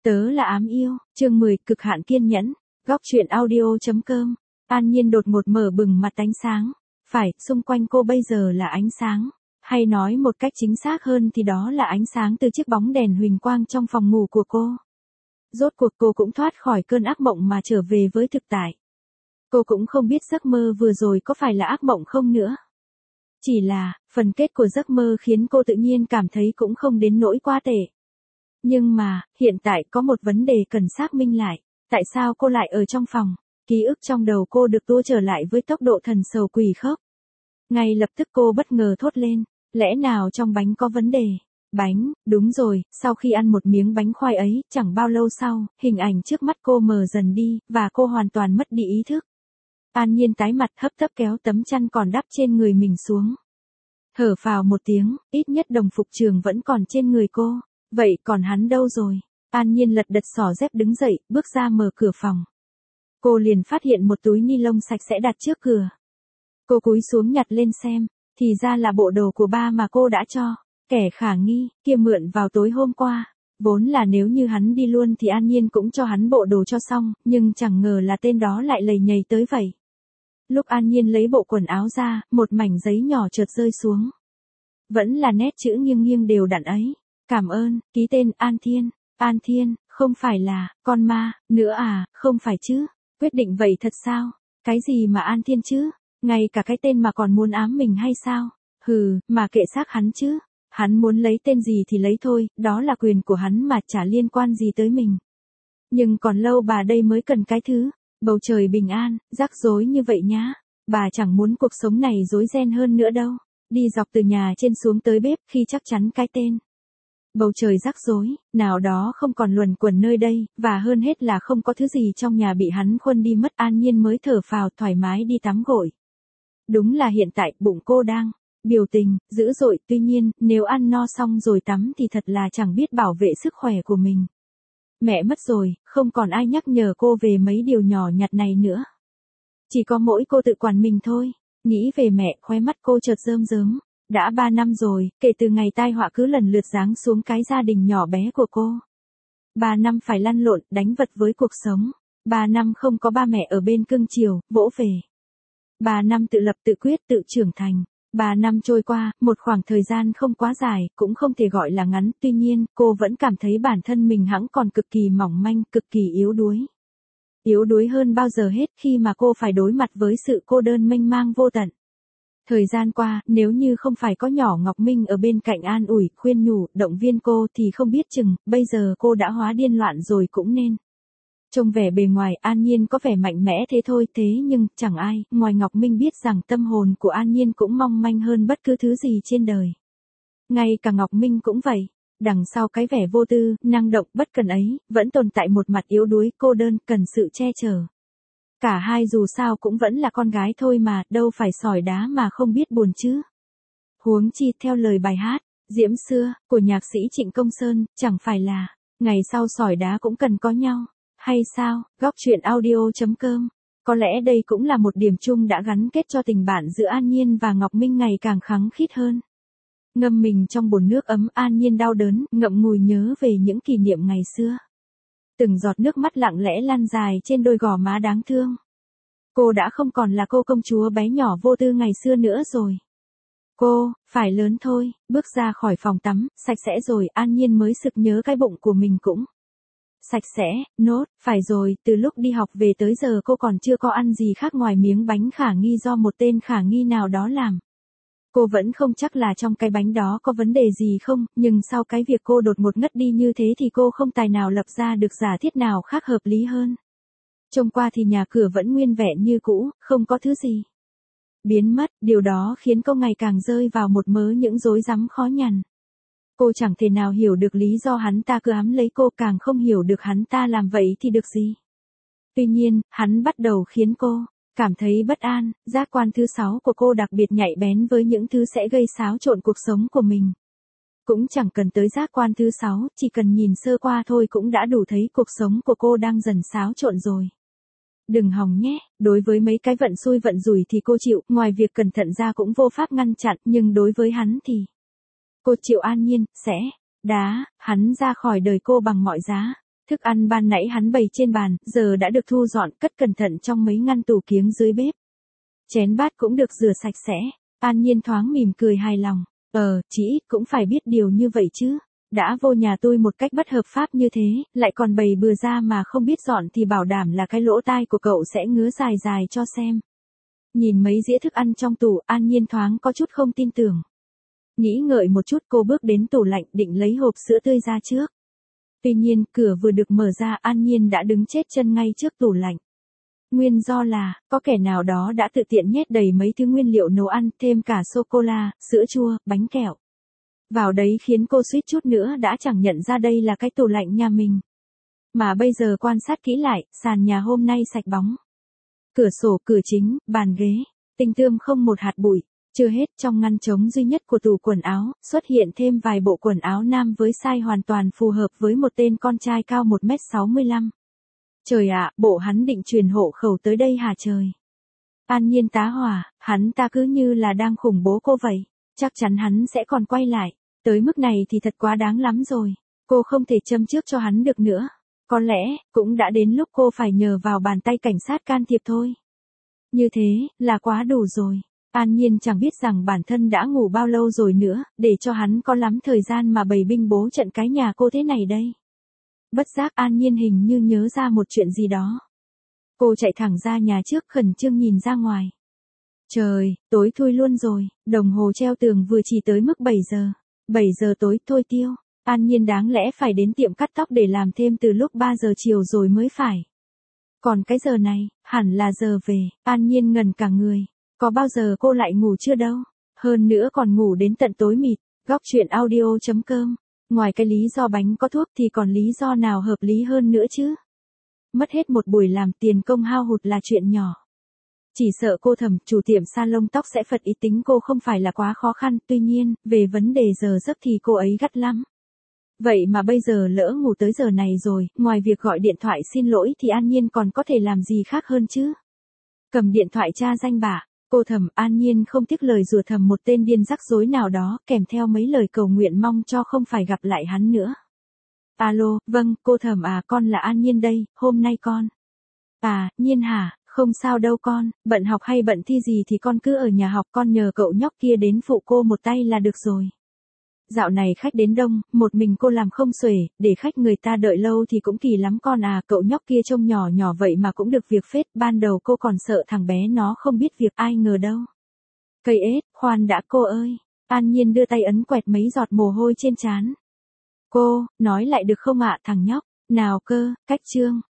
Tớ là ám yêu, chương 10, cực hạn kiên nhẫn, góc truyện audio.com. An Nhiên đột ngột mở bừng mặt ánh sáng. Phải, xung quanh cô bây giờ là ánh sáng. Hay nói một cách chính xác hơn thì đó là ánh sáng từ chiếc bóng đèn huỳnh quang trong phòng ngủ của cô. Rốt cuộc cô cũng thoát khỏi cơn ác mộng mà trở về với thực tại. Cô cũng không biết giấc mơ vừa rồi có phải là ác mộng không nữa. Chỉ là, phần kết của giấc mơ khiến cô tự nhiên cảm thấy cũng không đến nỗi quá tệ. Nhưng mà, hiện tại có một vấn đề cần xác minh lại. Tại sao cô lại ở trong phòng? Ký ức trong đầu cô được tua trở lại với tốc độ thần sầu quỷ khốc. Ngay lập tức cô bất ngờ thốt lên. Lẽ nào trong bánh có vấn đề? Bánh, đúng rồi, sau khi ăn một miếng bánh khoai ấy, chẳng bao lâu sau, hình ảnh trước mắt cô mờ dần đi, và cô hoàn toàn mất đi ý thức. An Nhiên tái mặt hấp tấp kéo tấm chăn còn đắp trên người mình xuống. Thở phào một tiếng, ít nhất đồng phục trường vẫn còn trên người cô. Vậy còn hắn đâu rồi? An Nhiên lật đật xỏ dép đứng dậy, bước ra mở cửa phòng. Cô liền phát hiện một túi ni lông sạch sẽ đặt trước cửa. Cô cúi xuống nhặt lên xem, thì ra là bộ đồ của ba mà cô đã cho. Kẻ khả nghi, kia mượn vào tối hôm qua. Vốn là nếu như hắn đi luôn thì An Nhiên cũng cho hắn bộ đồ cho xong, nhưng chẳng ngờ là tên đó lại lầy nhầy tới vậy. Lúc An Nhiên lấy bộ quần áo ra, một mảnh giấy nhỏ chợt rơi xuống. Vẫn là nét chữ nghiêng nghiêng đều đặn ấy. Cảm ơn, ký tên An Thiên. An Thiên, không phải là, con ma, nữa à, không phải chứ. Quyết định vậy thật sao? Cái gì mà An Thiên chứ? Ngay cả cái tên mà còn muốn ám mình hay sao? Hừ, mà kệ xác hắn chứ. Hắn muốn lấy tên gì thì lấy thôi, đó là quyền của hắn mà chả liên quan gì tới mình. Nhưng còn lâu bà đây mới cần cái thứ. Bầu trời bình an, rắc rối như vậy nhá. Bà chẳng muốn cuộc sống này rối ren hơn nữa đâu. Đi dọc từ nhà trên xuống tới bếp khi chắc chắn cái tên. Bầu trời rắc rối, nào đó không còn luẩn quẩn nơi đây, và hơn hết là không có thứ gì trong nhà bị hắn khuân đi mất. An Nhiên mới thở phào thoải mái đi tắm gội. Đúng là hiện tại bụng cô đang biểu tình, dữ dội, tuy nhiên, nếu ăn no xong rồi tắm thì thật là chẳng biết bảo vệ sức khỏe của mình. Mẹ mất rồi, không còn ai nhắc nhở cô về mấy điều nhỏ nhặt này nữa. Chỉ có mỗi cô tự quản mình thôi. Nghĩ về mẹ, khóe mắt cô chợt rơm rớm. Đã 3 năm rồi, kể từ ngày tai họa cứ lần lượt giáng xuống cái gia đình nhỏ bé của cô. 3 năm phải lăn lộn, đánh vật với cuộc sống. 3 năm không có ba mẹ ở bên cưng chiều, vỗ về. 3 năm tự lập tự quyết tự trưởng thành. 3 năm trôi qua, một khoảng thời gian không quá dài, cũng không thể gọi là ngắn, tuy nhiên, cô vẫn cảm thấy bản thân mình hẵng còn cực kỳ mỏng manh, cực kỳ yếu đuối. Yếu đuối hơn bao giờ hết khi mà cô phải đối mặt với sự cô đơn mênh mang vô tận. Thời gian qua, nếu như không phải có nhỏ Ngọc Minh ở bên cạnh an ủi, khuyên nhủ, động viên cô thì không biết chừng, bây giờ cô đã hóa điên loạn rồi cũng nên. Trông vẻ bề ngoài An Nhiên có vẻ mạnh mẽ thế thôi, thế nhưng, chẳng ai, ngoài Ngọc Minh biết rằng tâm hồn của An Nhiên cũng mong manh hơn bất cứ thứ gì trên đời. Ngay cả Ngọc Minh cũng vậy. Đằng sau cái vẻ vô tư, năng động, bất cần ấy, vẫn tồn tại một mặt yếu đuối, cô đơn, cần sự che chở. Cả hai dù sao cũng vẫn là con gái thôi mà, đâu phải sỏi đá mà không biết buồn chứ. Huống chi theo lời bài hát, Diễm Xưa, của nhạc sĩ Trịnh Công Sơn, chẳng phải là, ngày sau sỏi đá cũng cần có nhau, hay sao, góc truyện audio.com. Có lẽ đây cũng là một điểm chung đã gắn kết cho tình bạn giữa An Nhiên và Ngọc Minh ngày càng khăng khít hơn. Ngâm mình trong bồn nước ấm, An Nhiên đau đớn, ngậm ngùi nhớ về những kỷ niệm ngày xưa. Từng giọt nước mắt lặng lẽ lan dài trên đôi gò má đáng thương. Cô đã không còn là cô công chúa bé nhỏ vô tư ngày xưa nữa rồi. Cô, phải lớn thôi, bước ra khỏi phòng tắm, sạch sẽ rồi, An Nhiên mới sực nhớ cái bụng của mình cũng sạch sẽ, nốt, phải rồi, từ lúc đi học về tới giờ cô còn chưa có ăn gì khác ngoài miếng bánh khả nghi do một tên khả nghi nào đó làm. Cô vẫn không chắc là trong cái bánh đó có vấn đề gì không, nhưng sau cái việc cô đột ngột ngất đi như thế thì cô không tài nào lập ra được giả thiết nào khác hợp lý hơn. Trông qua thì nhà cửa vẫn nguyên vẹn như cũ, không có thứ gì biến mất, điều đó khiến cô ngày càng rơi vào một mớ những rối rắm khó nhằn. Cô chẳng thể nào hiểu được lý do hắn ta cứ ám lấy cô, càng không hiểu được hắn ta làm vậy thì được gì. Tuy nhiên, hắn bắt đầu khiến cô cảm thấy bất an, giác quan thứ 6 của cô đặc biệt nhạy bén với những thứ sẽ gây xáo trộn cuộc sống của mình. Cũng chẳng cần tới giác quan thứ 6, chỉ cần nhìn sơ qua thôi cũng đã đủ thấy cuộc sống của cô đang dần xáo trộn rồi. Đừng hòng nhé, đối với mấy cái vận xui vận rủi thì cô chịu, ngoài việc cẩn thận ra cũng vô pháp ngăn chặn, nhưng đối với hắn thì cô chịu. An Nhiên sẽ đá hắn ra khỏi đời cô bằng mọi giá. Thức ăn ban nãy hắn bày trên bàn, giờ đã được thu dọn, cất cẩn thận trong mấy ngăn tủ kiếng dưới bếp. Chén bát cũng được rửa sạch sẽ. An Nhiên thoáng mỉm cười hài lòng. Chị cũng phải biết điều như vậy chứ. Đã vô nhà tôi một cách bất hợp pháp như thế, lại còn bày bừa ra mà không biết dọn thì bảo đảm là cái lỗ tai của cậu sẽ ngứa dài dài cho xem. Nhìn mấy dĩa thức ăn trong tủ, An Nhiên thoáng có chút không tin tưởng. Nghĩ ngợi một chút, cô bước đến tủ lạnh định lấy hộp sữa tươi ra trước. Tuy nhiên, cửa vừa được mở ra, An Nhiên đã đứng chết chân ngay trước tủ lạnh. Nguyên do là, có kẻ nào đó đã tự tiện nhét đầy mấy thứ nguyên liệu nấu ăn, thêm cả sô-cô-la, sữa chua, bánh kẹo. Vào đấy khiến cô suýt chút nữa đã chẳng nhận ra đây là cái tủ lạnh nhà mình. Mà bây giờ quan sát kỹ lại, sàn nhà hôm nay sạch bóng. Cửa sổ, cửa chính, bàn ghế, tinh tươm không một hạt bụi. Chưa hết, trong ngăn trống duy nhất của tủ quần áo, xuất hiện thêm vài bộ quần áo nam với size hoàn toàn phù hợp với một tên con trai cao 1m65. Trời ạ, bộ hắn định truyền hộ khẩu tới đây hả trời? An Nhiên tá hỏa, hắn ta cứ như là đang khủng bố cô vậy. Chắc chắn hắn sẽ còn quay lại. Tới mức này thì thật quá đáng lắm rồi. Cô không thể châm chước cho hắn được nữa. Có lẽ, cũng đã đến lúc cô phải nhờ vào bàn tay cảnh sát can thiệp thôi. Như thế, là quá đủ rồi. An Nhiên chẳng biết rằng bản thân đã ngủ bao lâu rồi nữa, để cho hắn có lắm thời gian mà bày binh bố trận cái nhà cô thế này đây. Bất giác An Nhiên hình như nhớ ra một chuyện gì đó. Cô chạy thẳng ra nhà trước, khẩn trương nhìn ra ngoài. Trời, tối thui luôn rồi, đồng hồ treo tường vừa chỉ tới mức 7 giờ. 7 giờ tối thôi tiêu. An Nhiên đáng lẽ phải đến tiệm cắt tóc để làm thêm từ lúc 3 giờ chiều rồi mới phải. Còn cái giờ này, hẳn là giờ về. An Nhiên ngẩn cả người. Có bao giờ cô lại ngủ chưa đâu. Hơn nữa còn ngủ đến tận tối mịt. Góc chuyện audio.com. Ngoài cái lý do bánh có thuốc thì còn lý do nào hợp lý hơn nữa chứ. Mất hết một buổi làm, tiền công hao hụt là chuyện nhỏ. Chỉ sợ cô Thẩm, chủ tiệm salon tóc sẽ phật ý tính cô không phải là quá khó khăn, tuy nhiên, về vấn đề giờ giấc thì cô ấy gắt lắm. Vậy mà bây giờ lỡ ngủ tới giờ này rồi, ngoài việc gọi điện thoại xin lỗi thì An Nhiên còn có thể làm gì khác hơn chứ? Cầm điện thoại tra danh bạ, cô Thẩm. An Nhiên không tiếc lời rủa thầm một tên điên rắc rối nào đó, kèm theo mấy lời cầu nguyện mong cho không phải gặp lại hắn nữa. Alo, vâng, cô Thẩm à, con là An Nhiên đây, hôm nay con. À, Nhiên hả? Không sao đâu con, bận học hay bận thi gì thì con cứ ở nhà học, con nhờ cậu nhóc kia đến phụ cô một tay là được rồi. Dạo này khách đến đông, một mình cô làm không xuể, để khách người ta đợi lâu thì cũng kỳ lắm con à, cậu nhóc kia trông nhỏ nhỏ vậy mà cũng được việc phết, ban đầu cô còn sợ thằng bé nó không biết việc, ai ngờ đâu. Cây ết, khoan đã cô ơi. An Nhiên đưa tay ấn quẹt mấy giọt mồ hôi trên trán. Cô, nói lại được không ạ thằng nhóc, nào cơ, cách chương.